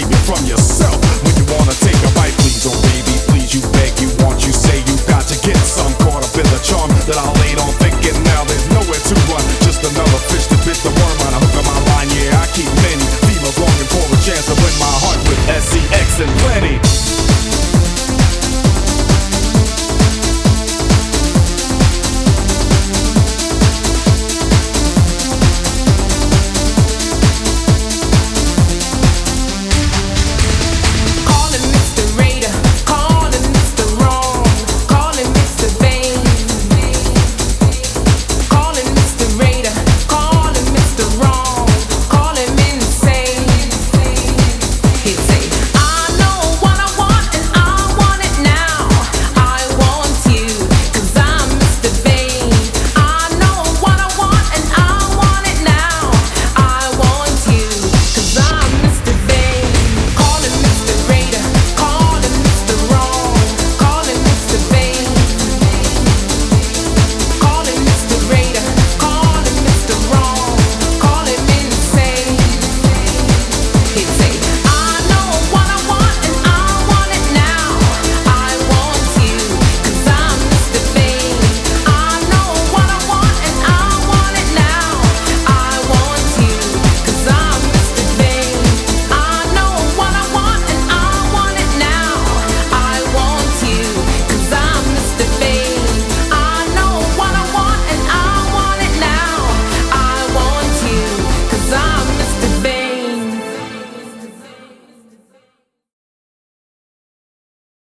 save you from yourself when you wanna take a bite. Please, oh baby, please, you beg, you want, you say you got to get some. Caught up in the charm that I laid on thinking now there's nowhere to run. Just another fish that bit the worm on a hook of my line. Yeah, I keep many females longing for a chance to win my heart with SEX and plenty.